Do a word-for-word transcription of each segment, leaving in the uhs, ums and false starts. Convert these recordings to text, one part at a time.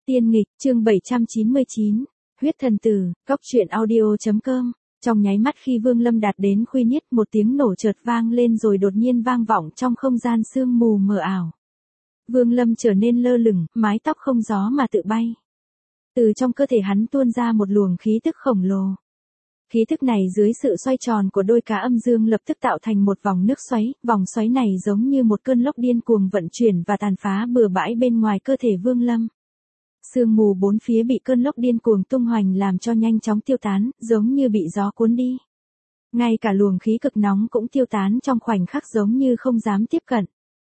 Tiên nghịch, chương bảy trăm chín mươi chín, huyết thần tử, cóc truyện audio.com. Trong nháy mắt khi Vương Lâm đạt đến khuy niết, một tiếng nổ chợt vang lên rồi đột nhiên vang vọng trong không gian sương mù mờ ảo. Vương Lâm trở nên lơ lửng, mái tóc không gió mà tự bay. Từ trong cơ thể hắn tuôn ra một luồng khí tức khổng lồ. Khí tức này dưới sự xoay tròn của đôi cá âm dương lập tức tạo thành một vòng nước xoáy, vòng xoáy này giống như một cơn lốc điên cuồng vận chuyển và tàn phá bừa bãi bên ngoài cơ thể Vương Lâm. Sương mù bốn phía bị cơn lốc điên cuồng tung hoành làm cho nhanh chóng tiêu tán, giống như bị gió cuốn đi. Ngay cả luồng khí cực nóng cũng tiêu tán trong khoảnh khắc giống như không dám tiếp cận.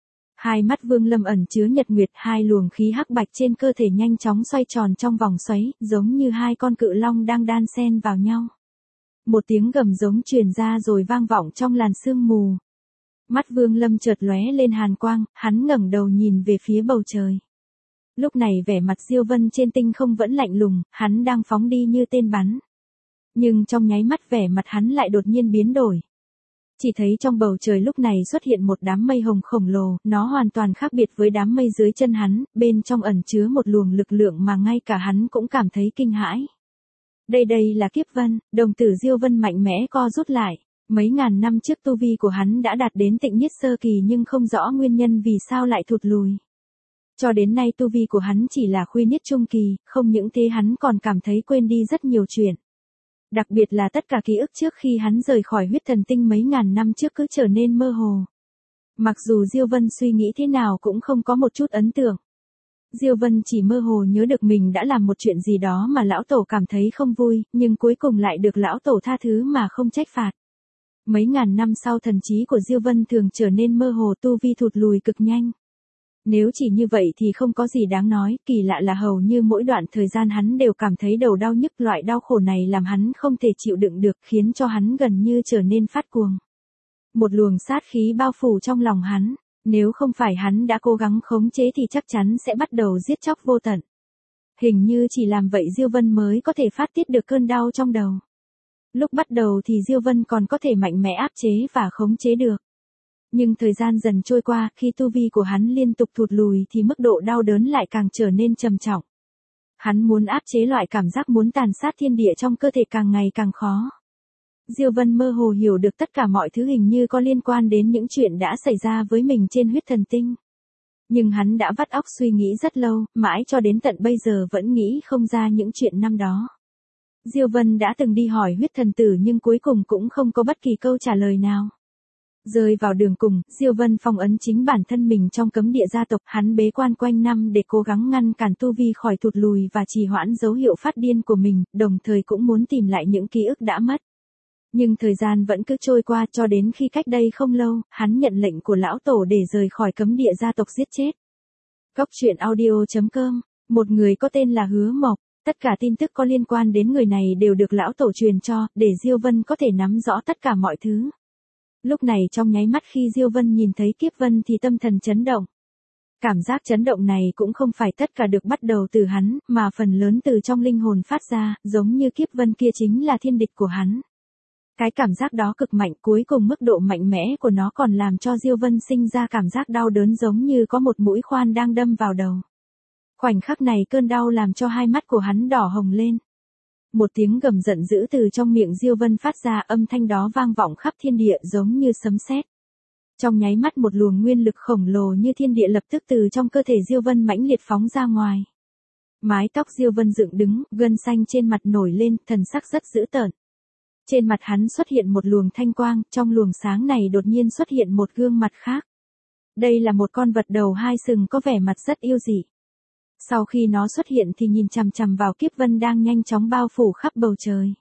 Hai mắt Vương Lâm ẩn chứa nhật nguyệt, hai luồng khí hắc bạch trên cơ thể nhanh chóng xoay tròn trong vòng xoáy, giống như hai con cự long đang đan xen vào nhau. Một tiếng gầm giống truyền ra rồi vang vọng trong làn sương mù. Mắt Vương Lâm chợt lóe lên hàn quang, hắn ngẩng đầu nhìn về phía bầu trời. Lúc này vẻ mặt Diêu Vân trên tinh không vẫn lạnh lùng, hắn đang phóng đi như tên bắn. Nhưng trong nháy mắt vẻ mặt hắn lại đột nhiên biến đổi. Chỉ thấy trong bầu trời lúc này xuất hiện một đám mây hồng khổng lồ, nó hoàn toàn khác biệt với đám mây dưới chân hắn, bên trong ẩn chứa một luồng lực lượng mà ngay cả hắn cũng cảm thấy kinh hãi. Đây đây là Kiếp Vân, đồng tử Diêu Vân mạnh mẽ co rút lại. Mấy ngàn năm trước tu vi của hắn đã đạt đến tịnh niết sơ kỳ nhưng không rõ nguyên nhân vì sao lại thụt lùi. Cho đến nay tu vi của hắn chỉ là khuy niết trung kỳ, không những thế hắn còn cảm thấy quên đi rất nhiều chuyện. Đặc biệt là tất cả ký ức trước khi hắn rời khỏi huyết thần tinh mấy ngàn năm trước cứ trở nên mơ hồ. Mặc dù Diêu Vân suy nghĩ thế nào cũng không có một chút ấn tượng. Diêu Vân chỉ mơ hồ nhớ được mình đã làm một chuyện gì đó mà lão tổ cảm thấy không vui, nhưng cuối cùng lại được lão tổ tha thứ mà không trách phạt. Mấy ngàn năm sau thần trí của Diêu Vân thường trở nên mơ hồ, tu vi thụt lùi cực nhanh. Nếu chỉ như vậy thì không có gì đáng nói, kỳ lạ là hầu như mỗi đoạn thời gian hắn đều cảm thấy đầu đau nhức, loại đau khổ này làm hắn không thể chịu đựng được, khiến cho hắn gần như trở nên phát cuồng. Một luồng sát khí bao phủ trong lòng hắn, nếu không phải hắn đã cố gắng khống chế thì chắc chắn sẽ bắt đầu giết chóc vô tận. Hình như chỉ làm vậy Diêu Vân mới có thể phát tiết được cơn đau trong đầu. Lúc bắt đầu thì Diêu Vân còn có thể mạnh mẽ áp chế và khống chế được. Nhưng thời gian dần trôi qua, khi tu vi của hắn liên tục thụt lùi thì mức độ đau đớn lại càng trở nên trầm trọng. Hắn muốn áp chế loại cảm giác muốn tàn sát thiên địa trong cơ thể càng ngày càng khó. Diêu Vân mơ hồ hiểu được tất cả mọi thứ hình như có liên quan đến những chuyện đã xảy ra với mình trên huyết thần tinh. Nhưng hắn đã vắt óc suy nghĩ rất lâu, mãi cho đến tận bây giờ vẫn nghĩ không ra những chuyện năm đó. Diêu Vân đã từng đi hỏi huyết thần tử nhưng cuối cùng cũng không có bất kỳ câu trả lời nào. Rơi vào đường cùng, Diêu Vân phong ấn chính bản thân mình trong cấm địa gia tộc, hắn bế quan quanh năm để cố gắng ngăn cản tu vi khỏi thụt lùi và trì hoãn dấu hiệu phát điên của mình, đồng thời cũng muốn tìm lại những ký ức đã mất. Nhưng thời gian vẫn cứ trôi qua cho đến khi cách đây không lâu, hắn nhận lệnh của lão tổ để rời khỏi cấm địa gia tộc giết chết. Cóc truyện audio.com, một người có tên là Hứa Mộc, tất cả tin tức có liên quan đến người này đều được lão tổ truyền cho, để Diêu Vân có thể nắm rõ tất cả mọi thứ. Lúc này trong nháy mắt khi Diêu Vân nhìn thấy Kiếp Vân thì tâm thần chấn động. Cảm giác chấn động này cũng không phải tất cả được bắt đầu từ hắn, mà phần lớn từ trong linh hồn phát ra, giống như Kiếp Vân kia chính là thiên địch của hắn. Cái cảm giác đó cực mạnh, cuối cùng mức độ mạnh mẽ của nó còn làm cho Diêu Vân sinh ra cảm giác đau đớn giống như có một mũi khoan đang đâm vào đầu. Khoảnh khắc này cơn đau làm cho hai mắt của hắn đỏ hồng lên. Một tiếng gầm giận dữ từ trong miệng Diêu Vân phát ra, âm thanh đó vang vọng khắp thiên địa giống như sấm sét. Trong nháy mắt một luồng nguyên lực khổng lồ như thiên địa lập tức từ trong cơ thể Diêu Vân mãnh liệt phóng ra ngoài. Mái tóc Diêu Vân dựng đứng, gân xanh trên mặt nổi lên, thần sắc rất dữ tợn. Trên mặt hắn xuất hiện một luồng thanh quang, trong luồng sáng này đột nhiên xuất hiện một gương mặt khác. Đây là một con vật đầu hai sừng có vẻ mặt rất yêu dị. Sau khi nó xuất hiện thì nhìn chằm chằm vào Kiếp Vân đang nhanh chóng bao phủ khắp bầu trời.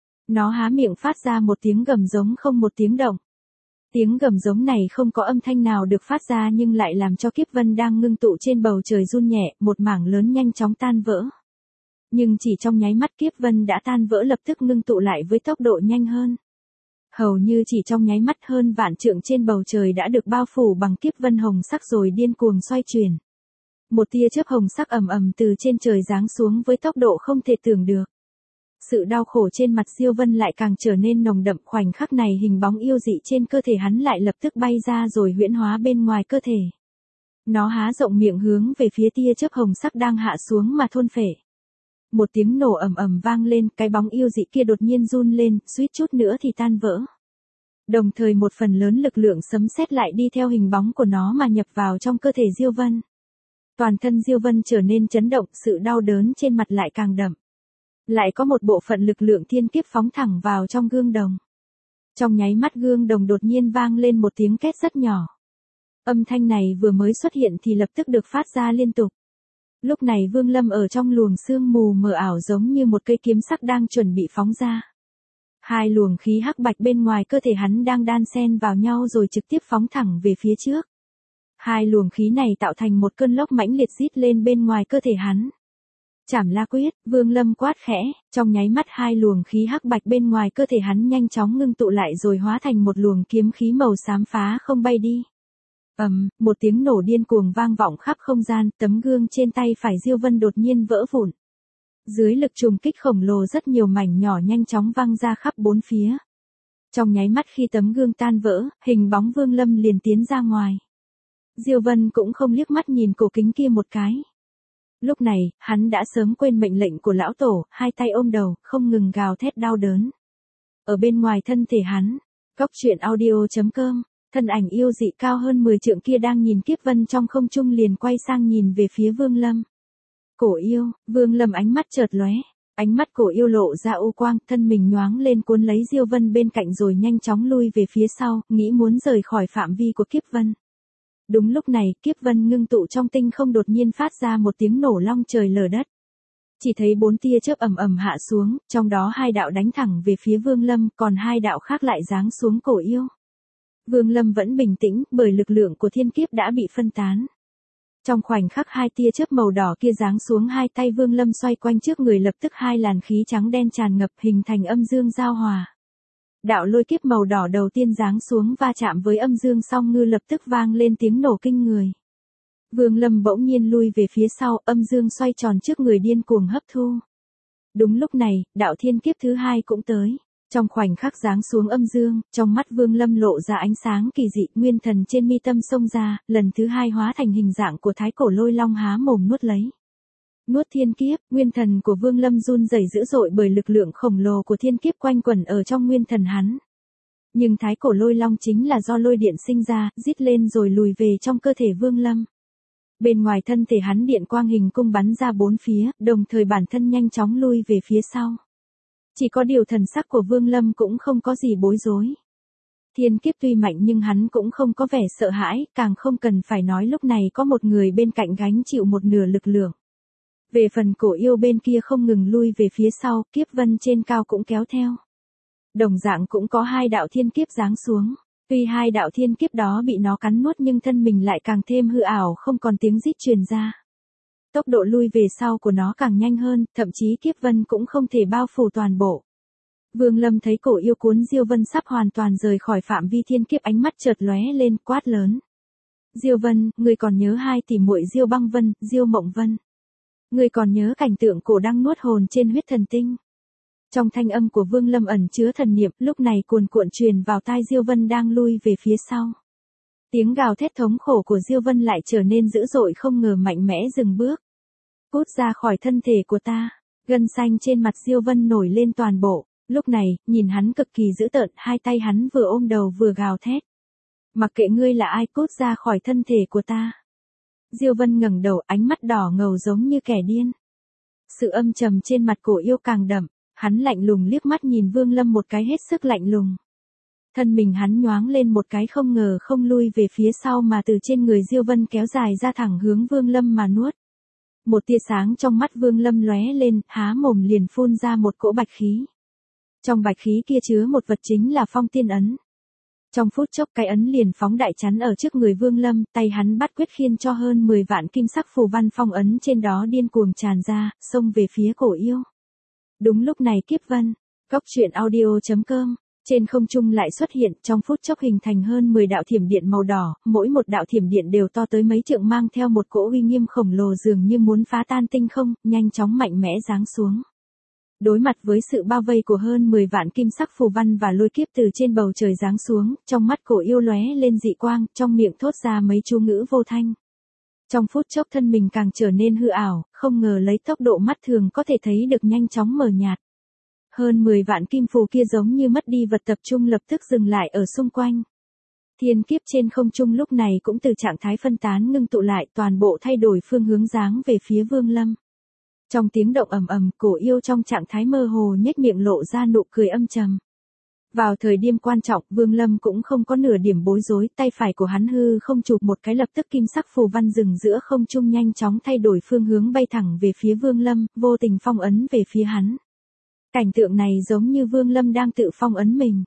Nó há miệng phát ra một tiếng gầm giống không một tiếng động. Tiếng gầm giống này không có âm thanh nào được phát ra nhưng lại làm cho Kiếp Vân đang ngưng tụ trên bầu trời run nhẹ, một mảng lớn nhanh chóng tan vỡ. Nhưng chỉ trong nháy mắt Kiếp Vân đã tan vỡ lập tức ngưng tụ lại với tốc độ nhanh hơn. Hầu như chỉ trong nháy mắt hơn vạn trượng trên bầu trời đã được bao phủ bằng Kiếp Vân hồng sắc rồi điên cuồng xoay chuyển. Một tia chớp hồng sắc ầm ầm từ trên trời giáng xuống với tốc độ không thể tưởng được. Sự đau khổ trên mặt Diêu Vân lại càng trở nên nồng đậm, khoảnh khắc này hình bóng yêu dị trên cơ thể hắn lại lập tức bay ra rồi huyễn hóa bên ngoài cơ thể. Nó há rộng miệng hướng về phía tia chớp hồng sắc đang hạ xuống mà thôn phệ. Một tiếng nổ ầm ầm vang lên, cái bóng yêu dị kia đột nhiên run lên, suýt chút nữa thì tan vỡ. Đồng thời một phần lớn lực lượng sấm sét lại đi theo hình bóng của nó mà nhập vào trong cơ thể Diêu Vân. Toàn thân Diêu Vân trở nên chấn động, sự đau đớn trên mặt lại càng đậm. Lại có một bộ phận lực lượng thiên kiếp phóng thẳng vào trong gương đồng. Trong nháy mắt gương đồng đột nhiên vang lên một tiếng két rất nhỏ. Âm thanh này vừa mới xuất hiện thì lập tức được phát ra liên tục. Lúc này Vương Lâm ở trong luồng sương mù mờ ảo giống như một cây kiếm sắc đang chuẩn bị phóng ra. Hai luồng khí hắc bạch bên ngoài cơ thể hắn đang đan xen vào nhau rồi trực tiếp phóng thẳng về phía trước. Hai luồng khí này tạo thành một cơn lốc mãnh liệt rít lên bên ngoài cơ thể hắn. Trảm La Quyết, Vương Lâm quát khẽ, trong nháy mắt hai luồng khí hắc bạch bên ngoài cơ thể hắn nhanh chóng ngưng tụ lại rồi hóa thành một luồng kiếm khí màu xám phá không bay đi. Ầm, um, một tiếng nổ điên cuồng vang vọng khắp không gian, tấm gương trên tay phải Diêu Vân đột nhiên vỡ vụn. Dưới lực trùng kích khổng lồ rất nhiều mảnh nhỏ nhanh chóng văng ra khắp bốn phía. Trong nháy mắt khi tấm gương tan vỡ, hình bóng Vương Lâm liền tiến ra ngoài. Diêu Vân cũng không liếc mắt nhìn cổ kính kia một cái. Lúc này, hắn đã sớm quên mệnh lệnh của lão tổ, hai tay ôm đầu, không ngừng gào thét đau đớn. Ở bên ngoài thân thể hắn, Cốc Truyện Audio chấm com, thân ảnh yêu dị cao hơn mười trượng kia đang nhìn Kiếp Vân trong không trung liền quay sang nhìn về phía Vương Lâm. Cổ yêu, Vương Lâm ánh mắt chợt lóe, ánh mắt cổ yêu lộ ra u quang, thân mình nhoáng lên cuốn lấy Diêu Vân bên cạnh rồi nhanh chóng lui về phía sau, nghĩ muốn rời khỏi phạm vi của Kiếp Vân. Đúng lúc này, Kiếp Vân ngưng tụ trong tinh không đột nhiên phát ra một tiếng nổ long trời lở đất. Chỉ thấy bốn tia chớp ầm ầm hạ xuống, trong đó hai đạo đánh thẳng về phía Vương Lâm, còn hai đạo khác lại giáng xuống cổ yêu. Vương Lâm vẫn bình tĩnh, bởi lực lượng của thiên kiếp đã bị phân tán. Trong khoảnh khắc hai tia chớp màu đỏ kia giáng xuống, hai tay Vương Lâm xoay quanh trước người, lập tức hai làn khí trắng đen tràn ngập hình thành âm dương giao hòa. Đạo lôi kiếp màu đỏ đầu tiên giáng xuống va chạm với âm dương song ngư, lập tức vang lên tiếng nổ kinh người. Vương Lâm bỗng nhiên lui về phía sau, âm dương xoay tròn trước người điên cuồng hấp thu. Đúng lúc này, đạo thiên kiếp thứ hai cũng tới. Trong khoảnh khắc giáng xuống âm dương, trong mắt Vương Lâm lộ ra ánh sáng kỳ dị, nguyên thần trên mi tâm xông ra, lần thứ hai hóa thành hình dạng của thái cổ lôi long há mồm nuốt lấy. Nuốt thiên kiếp, nguyên thần của Vương Lâm run rẩy dữ dội bởi lực lượng khổng lồ của thiên kiếp quanh quẩn ở trong nguyên thần hắn. Nhưng thái cổ lôi long chính là do lôi điện sinh ra, rít lên rồi lùi về trong cơ thể Vương Lâm. Bên ngoài thân thể hắn điện quang hình cung bắn ra bốn phía, đồng thời bản thân nhanh chóng lui về phía sau. Chỉ có điều thần sắc của Vương Lâm cũng không có gì bối rối. Thiên kiếp tuy mạnh nhưng hắn cũng không có vẻ sợ hãi, càng không cần phải nói lúc này có một người bên cạnh gánh chịu một nửa lực lượng. Về phần cổ yêu bên kia không ngừng lui về phía sau, Kiếp Vân trên cao cũng kéo theo. Đồng dạng cũng có hai đạo thiên kiếp giáng xuống. Tuy hai đạo thiên kiếp đó bị nó cắn nuốt nhưng thân mình lại càng thêm hư ảo, không còn tiếng rít truyền ra. Tốc độ lui về sau của nó càng nhanh hơn, thậm chí Kiếp Vân cũng không thể bao phủ toàn bộ. Vương Lâm thấy cổ yêu cuốn Diêu Vân sắp hoàn toàn rời khỏi phạm vi thiên kiếp, ánh mắt chợt lóe lên, quát lớn. Diêu Vân, ngươi còn nhớ hai tỷ muội Diêu Băng Vân, Diêu Mộng Vân? Ngươi còn nhớ cảnh tượng cổ đang nuốt hồn trên huyết thần tinh? Trong thanh âm của Vương Lâm ẩn chứa thần niệm, lúc này cuồn cuộn truyền vào tai Diêu Vân đang lui về phía sau. Tiếng gào thét thống khổ của Diêu Vân lại trở nên dữ dội, không ngờ mạnh mẽ dừng bước. Cút ra khỏi thân thể của ta. Gân xanh trên mặt Diêu Vân nổi lên toàn bộ. Lúc này, nhìn hắn cực kỳ dữ tợn, hai tay hắn vừa ôm đầu vừa gào thét. Mặc kệ ngươi là ai, cút ra khỏi thân thể của ta. Diêu Vân ngẩng đầu, ánh mắt đỏ ngầu giống như kẻ điên. Sự âm trầm trên mặt cổ yêu càng đậm, hắn lạnh lùng liếc mắt nhìn Vương Lâm một cái hết sức lạnh lùng. Thân mình hắn nhoáng lên một cái, không ngờ không lui về phía sau mà từ trên người Diêu Vân kéo dài ra thẳng hướng Vương Lâm mà nuốt. Một tia sáng trong mắt Vương Lâm lóe lên, há mồm liền phun ra một cỗ bạch khí. Trong bạch khí kia chứa một vật chính là phong tiên ấn. Trong phút chốc cái ấn liền phóng đại chắn ở trước người Vương Lâm, tay hắn bắt quyết khiên cho hơn mười vạn kim sắc phù văn phong ấn trên đó điên cuồng tràn ra, xông về phía cổ yêu. Đúng lúc này Kiếp Vân, Cốc Truyện Audio chấm com, trên không trung lại xuất hiện, trong phút chốc hình thành hơn mười đạo thiểm điện màu đỏ, mỗi một đạo thiểm điện đều to tới mấy trượng, mang theo một cỗ uy nghiêm khổng lồ dường như muốn phá tan tinh không, nhanh chóng mạnh mẽ giáng xuống. Đối mặt với sự bao vây của hơn mười vạn kim sắc phù văn và lôi kiếp từ trên bầu trời giáng xuống, trong mắt cổ yêu lóe lên dị quang, trong miệng thốt ra mấy chú ngữ vô thanh. Trong phút chốc thân mình càng trở nên hư ảo, không ngờ lấy tốc độ mắt thường có thể thấy được nhanh chóng mờ nhạt. Hơn mười vạn kim phù kia giống như mất đi vật tập trung lập tức dừng lại ở xung quanh. Thiên kiếp trên không trung lúc này cũng từ trạng thái phân tán ngưng tụ lại, toàn bộ thay đổi phương hướng dáng về phía Vương Lâm. Trong tiếng động ầm ầm, Cổ Yêu trong trạng thái mơ hồ nhếch miệng lộ ra nụ cười âm trầm. Vào thời điểm quan trọng, Vương Lâm cũng không có nửa điểm bối rối, tay phải của hắn hư không chụp một cái lập tức kim sắc phù văn dừng giữa không trung nhanh chóng thay đổi phương hướng bay thẳng về phía Vương Lâm, vô tình phong ấn về phía hắn. Cảnh tượng này giống như Vương Lâm đang tự phong ấn mình.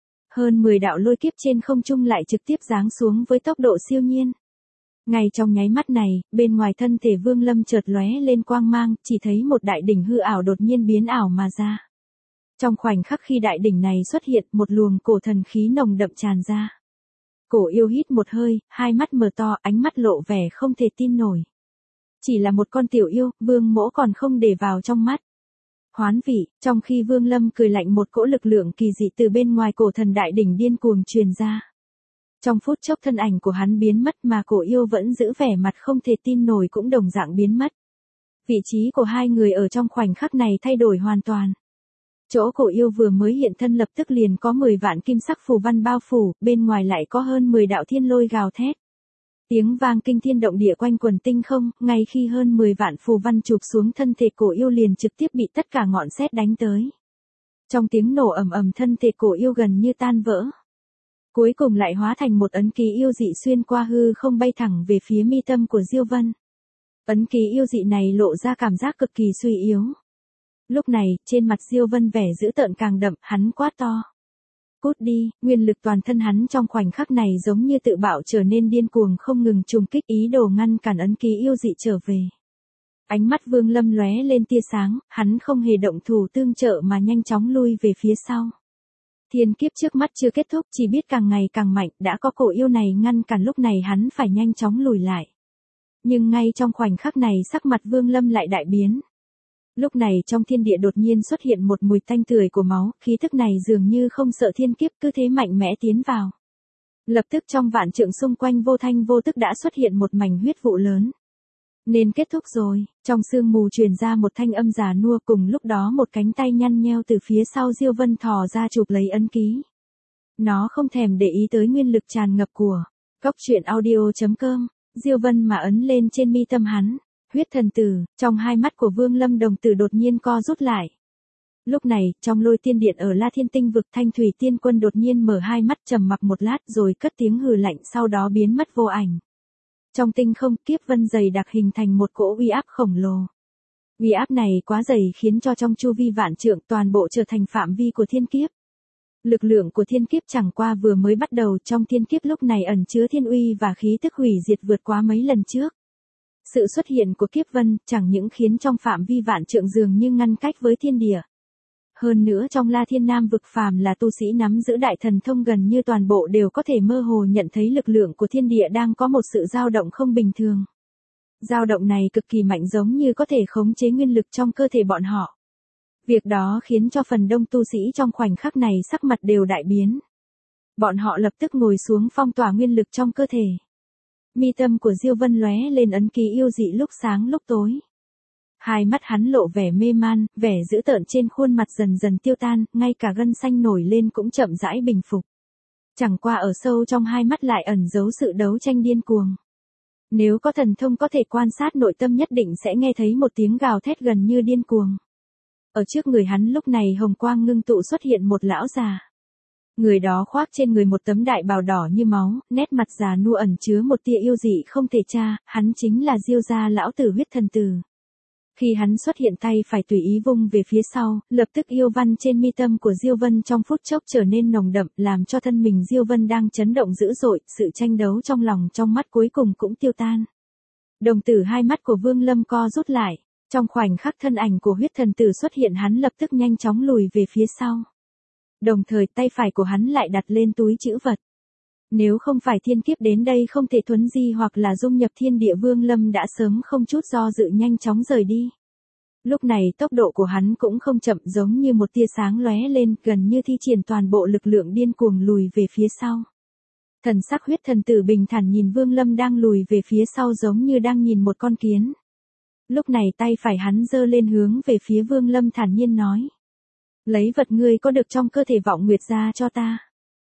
Hơn mười đạo lôi kiếp trên không trung lại trực tiếp giáng xuống với tốc độ siêu nhiên. Ngay trong nháy mắt này, bên ngoài thân thể Vương Lâm chợt lóe lên quang mang, chỉ thấy một đại đỉnh hư ảo đột nhiên biến ảo mà ra. Trong khoảnh khắc khi đại đỉnh này xuất hiện, một luồng cổ thần khí nồng đậm tràn ra. Cổ Yêu hít một hơi, hai mắt mở to, ánh mắt lộ vẻ không thể tin nổi. Chỉ là một con tiểu yêu, Vương Mỗ còn không để vào trong mắt. Hoán vị, trong khi Vương Lâm cười lạnh, một cỗ lực lượng kỳ dị từ bên ngoài cổ thần đại đỉnh điên cuồng truyền ra. Trong phút chốc thân ảnh của hắn biến mất mà Cổ Yêu vẫn giữ vẻ mặt không thể tin nổi cũng đồng dạng biến mất. Vị trí của hai người ở trong khoảnh khắc này thay đổi hoàn toàn. Chỗ Cổ Yêu vừa mới hiện thân lập tức liền có mười vạn kim sắc phù văn bao phủ, bên ngoài lại có hơn mười đạo thiên lôi gào thét. Tiếng vang kinh thiên động địa quanh quần tinh không, ngay khi hơn mười vạn phù văn chụp xuống thân thể Cổ Yêu liền trực tiếp bị tất cả ngọn sét đánh tới. Trong tiếng nổ ầm ầm, thân thể Cổ Yêu gần như tan vỡ. Cuối cùng lại hóa thành một ấn ký yêu dị xuyên qua hư không bay thẳng về phía mi tâm của Diêu Vân. Ấn ký yêu dị này lộ ra cảm giác cực kỳ suy yếu. Lúc này, trên mặt Diêu Vân vẻ dữ tợn càng đậm, hắn quát to. Cút đi, nguyên lực toàn thân hắn trong khoảnh khắc này giống như tự bạo trở nên điên cuồng không ngừng trùng kích ý đồ ngăn cản ấn ký yêu dị trở về. Ánh mắt Vương Lâm lóe lên tia sáng, hắn không hề động thủ tương trợ mà nhanh chóng lui về phía sau. Thiên kiếp trước mắt chưa kết thúc, chỉ biết càng ngày càng mạnh, đã có Cổ Yêu này ngăn cản lúc này hắn phải nhanh chóng lùi lại. Nhưng ngay trong khoảnh khắc này sắc mặt Vương Lâm lại đại biến. Lúc này trong thiên địa đột nhiên xuất hiện một mùi tanh tưởi của máu, khí tức này dường như không sợ thiên kiếp cứ thế mạnh mẽ tiến vào. Lập tức trong vạn trượng xung quanh vô thanh vô tức đã xuất hiện một mảnh huyết vụ lớn. Nên kết thúc rồi, trong sương mù truyền ra một thanh âm già nua, cùng lúc đó một cánh tay nhăn nheo từ phía sau Diêu Vân thò ra chụp lấy ấn ký. Nó không thèm để ý tới nguyên lực tràn ngập của cốc truyện audio chấm com, Diêu Vân mà ấn lên trên mi tâm hắn. Huyết thần tử, trong hai mắt của Vương Lâm đồng tử đột nhiên co rút lại. Lúc này, trong lôi tiên điện ở La Thiên Tinh vực, Thanh Thủy Tiên Quân đột nhiên mở hai mắt trầm mặc một lát rồi cất tiếng hừ lạnh, sau đó biến mất vô ảnh. Trong tinh không, kiếp vân dày đặc hình thành một cỗ uy áp khổng lồ. Uy áp này quá dày khiến cho trong chu vi vạn trượng toàn bộ trở thành phạm vi của thiên kiếp. Lực lượng của thiên kiếp chẳng qua vừa mới bắt đầu, trong thiên kiếp lúc này ẩn chứa thiên uy và khí tức hủy diệt vượt quá mấy lần trước. Sự xuất hiện của kiếp vân chẳng những khiến trong phạm vi vạn trượng dường như ngăn cách với thiên địa. Hơn nữa trong La Thiên Nam vực phàm là tu sĩ nắm giữ đại thần thông gần như toàn bộ đều có thể mơ hồ nhận thấy lực lượng của thiên địa đang có một sự dao động không bình thường. Dao động này cực kỳ mạnh giống như có thể khống chế nguyên lực trong cơ thể bọn họ. Việc đó khiến cho phần đông tu sĩ trong khoảnh khắc này sắc mặt đều đại biến. Bọn họ lập tức ngồi xuống phong tỏa nguyên lực trong cơ thể. Mi tâm của Diêu Vân lóe lên ấn ký yêu dị lúc sáng lúc tối. Hai mắt hắn lộ vẻ mê man, vẻ dữ tợn trên khuôn mặt dần dần tiêu tan, ngay cả gân xanh nổi lên cũng chậm rãi bình phục. Chẳng qua ở sâu trong hai mắt lại ẩn giấu sự đấu tranh điên cuồng. Nếu có thần thông có thể quan sát nội tâm nhất định sẽ nghe thấy một tiếng gào thét gần như điên cuồng. Ở trước người hắn lúc này hồng quang ngưng tụ xuất hiện một lão già. Người đó khoác trên người một tấm đại bào đỏ như máu, nét mặt già nua ẩn chứa một tia yêu dị không thể tra, hắn chính là Diêu gia lão tử Huyết Thần Tử. Khi hắn xuất hiện tay phải tùy ý vung về phía sau, lập tức yêu văn trên mi tâm của Diêu Vân trong phút chốc trở nên nồng đậm, làm cho thân mình Diêu Vân đang chấn động dữ dội, sự tranh đấu trong lòng trong mắt cuối cùng cũng tiêu tan. Đồng tử hai mắt của Vương Lâm co rút lại, trong khoảnh khắc thân ảnh của Huyết Thần Tử xuất hiện hắn lập tức nhanh chóng lùi về phía sau. Đồng thời tay phải của hắn lại đặt lên túi trữ vật. Nếu không phải thiên kiếp đến đây không thể thuấn di hoặc là dung nhập thiên địa, Vương Lâm đã sớm không chút do dự nhanh chóng rời đi. Lúc này tốc độ của hắn cũng không chậm, giống như một tia sáng lóe lên, gần như thi triển toàn bộ lực lượng điên cuồng lùi về phía sau. Thần sắc huyết thần tử bình thản nhìn Vương Lâm đang lùi về phía sau giống như đang nhìn một con kiến. Lúc này tay phải hắn giơ lên hướng về phía Vương Lâm thản nhiên nói. Lấy vật ngươi có được trong cơ thể vọng nguyệt ra cho ta.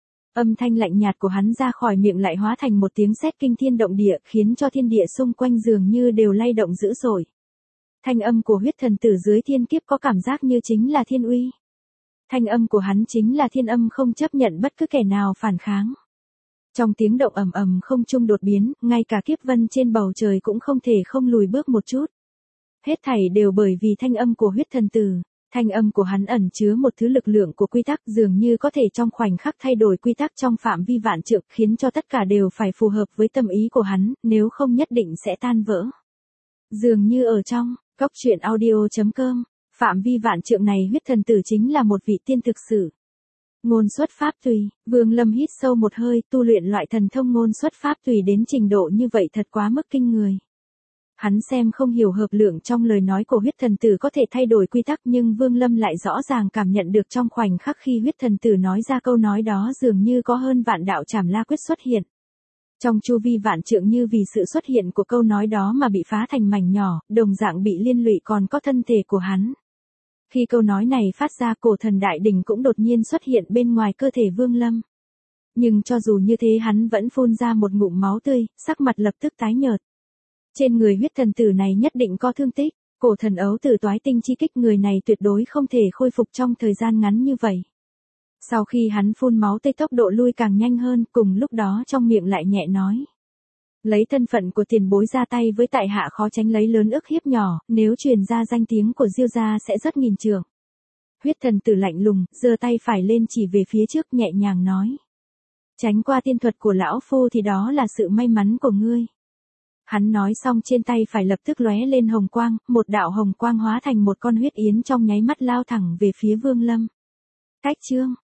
Âm thanh lạnh nhạt của hắn ra khỏi miệng lại hóa thành một tiếng sét kinh thiên động địa, khiến cho thiên địa xung quanh dường như đều lay động dữ dội. Thanh âm của huyết thần tử dưới thiên kiếp có cảm giác như chính là thiên uy. Thanh âm của hắn chính là thiên âm, không chấp nhận bất cứ kẻ nào phản kháng. Trong tiếng động ầm ầm không trung đột biến, ngay cả kiếp vân trên bầu trời cũng không thể không lùi bước một chút. Hết thảy đều bởi vì thanh âm của huyết thần tử. Thanh âm của hắn ẩn chứa một thứ lực lượng của quy tắc, dường như có thể trong khoảnh khắc thay đổi quy tắc trong phạm vi vạn trượng, khiến cho tất cả đều phải phù hợp với tâm ý của hắn, nếu không nhất định sẽ tan vỡ. Dường như ở trong Cốc truyện audio chấm com, phạm vi vạn trượng này huyết thần tử chính là một vị tiên thực sự. Ngôn xuất pháp tùy, Vương Lâm hít sâu một hơi, tu luyện loại thần thông ngôn xuất pháp tùy đến trình độ như vậy thật quá mức kinh người. Hắn xem không hiểu hợp lượng trong lời nói của huyết thần tử có thể thay đổi quy tắc, nhưng Vương Lâm lại rõ ràng cảm nhận được trong khoảnh khắc khi huyết thần tử nói ra câu nói đó dường như có hơn vạn đạo trảm la quyết xuất hiện. Trong chu vi vạn trượng, như vì sự xuất hiện của câu nói đó mà bị phá thành mảnh nhỏ, đồng dạng bị liên lụy còn có thân thể của hắn. Khi câu nói này phát ra, cổ thần đại đỉnh cũng đột nhiên xuất hiện bên ngoài cơ thể Vương Lâm. Nhưng cho dù như thế hắn vẫn phun ra một ngụm máu tươi, sắc mặt lập tức tái nhợt. Trên người huyết thần tử này nhất định có thương tích, cổ thần ấu tử toái tinh chi kích, người này tuyệt đối không thể khôi phục trong thời gian ngắn như vậy. Sau khi hắn phun máu tươi, tốc độ lui càng nhanh hơn, cùng lúc đó trong miệng lại nhẹ nói. Lấy thân phận của tiền bối ra tay với tại hạ khó tránh lấy lớn ức hiếp nhỏ, nếu truyền ra danh tiếng của Diêu gia sẽ rất nghìn trượng. Huyết thần tử lạnh lùng, giơ tay phải lên chỉ về phía trước nhẹ nhàng nói. Tránh qua tiên thuật của lão phu thì đó là sự may mắn của ngươi. Hắn nói xong trên tay phải lập tức lóe lên hồng quang, một đạo hồng quang hóa thành một con huyết yến trong nháy mắt lao thẳng về phía Vương Lâm. Cách chương